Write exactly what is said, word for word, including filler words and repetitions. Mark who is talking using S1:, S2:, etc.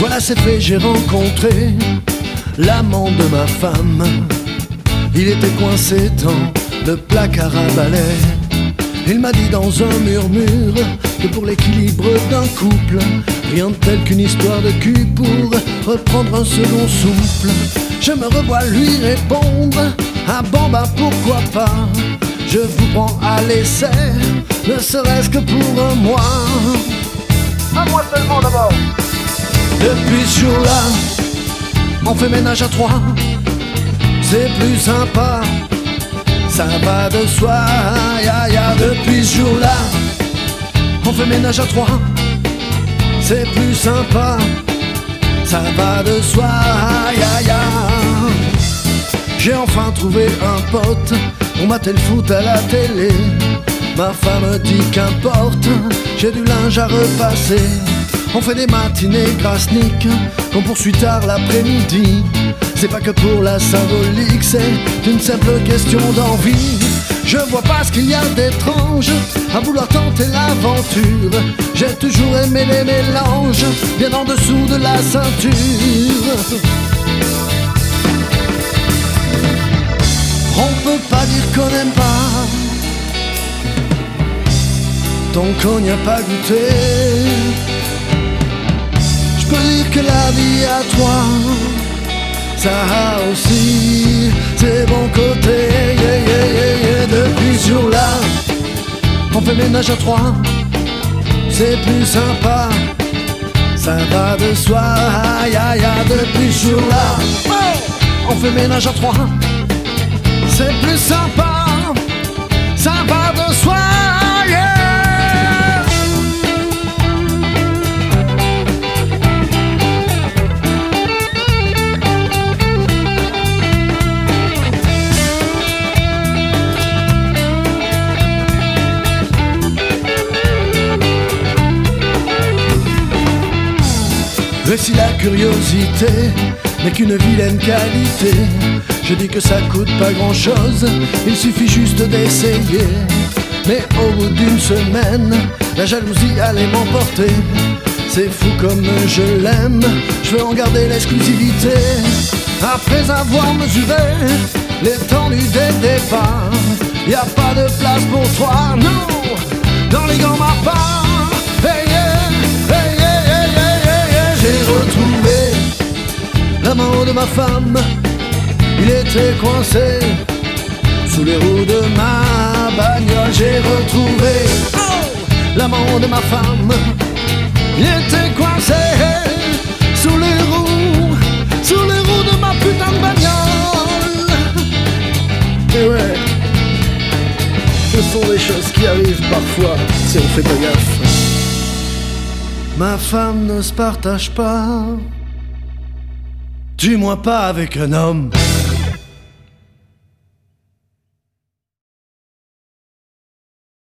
S1: Voilà, c'est fait, j'ai rencontré l'amant de ma femme. Il était coincé dans le placard à balai. Il m'a dit dans un murmure que pour l'équilibre d'un couple, rien de tel qu'une histoire de cul pour reprendre un second souffle. Je me revois lui répondre: ah bon bah pourquoi pas, je vous prends à l'essai, ne serait-ce que pour un mois.
S2: Un mois seulement d'abord.
S1: Depuis ce jour-là, on fait ménage à trois, c'est plus sympa, ça va de soi, ya ya. Depuis ce jour-là, on fait ménage à trois, c'est plus sympa, ça va de soi, ya ya. J'ai enfin trouvé un pote pour mater le foot à la télé. Ma femme dit qu'importe, j'ai du linge à repasser. On fait des matinées grasniques qu'on poursuit tard l'après-midi. C'est pas que pour la symbolique, c'est une simple question d'envie. Je vois pas ce qu'il y a d'étrange à vouloir tenter l'aventure. J'ai toujours aimé les mélanges bien en dessous de la ceinture. On peut pas dire qu'on n'aime pas tant qu'on n'y a pas goûté. Je peux dire que la vie à trois, ça a aussi ses bons côtés, yeah, yeah, yeah, yeah. Depuis ce jour-là, on fait ménage à trois, c'est plus sympa, ça va de soi, ya ya. Depuis ce jour-là, oh, on fait ménage à trois, c'est plus sympa, ça va de soi, yeah. Et si la curiosité n'est qu'une vilaine qualité, je dis que ça coûte pas grand chose, il suffit juste d'essayer. Mais au bout d'une semaine, la jalousie allait m'emporter. C'est fou comme je l'aime, je veux en garder l'exclusivité. Après avoir mesuré l'étendue des départs, y a pas de place pour toi, non, dans les grands mapas. Hey yeah, hey yeah, hey yeah, hey yeah. J'ai retrouvé l'amant de ma femme. Il était coincé sous les roues de ma bagnole. J'ai retrouvé oh, l'amant de ma femme. Il était coincé sous les roues, sous les roues de ma putain de bagnole. Et ouais, ce sont des choses qui arrivent parfois si on fait pas gaffe. Ma femme ne se partage pas, du moins pas avec un homme.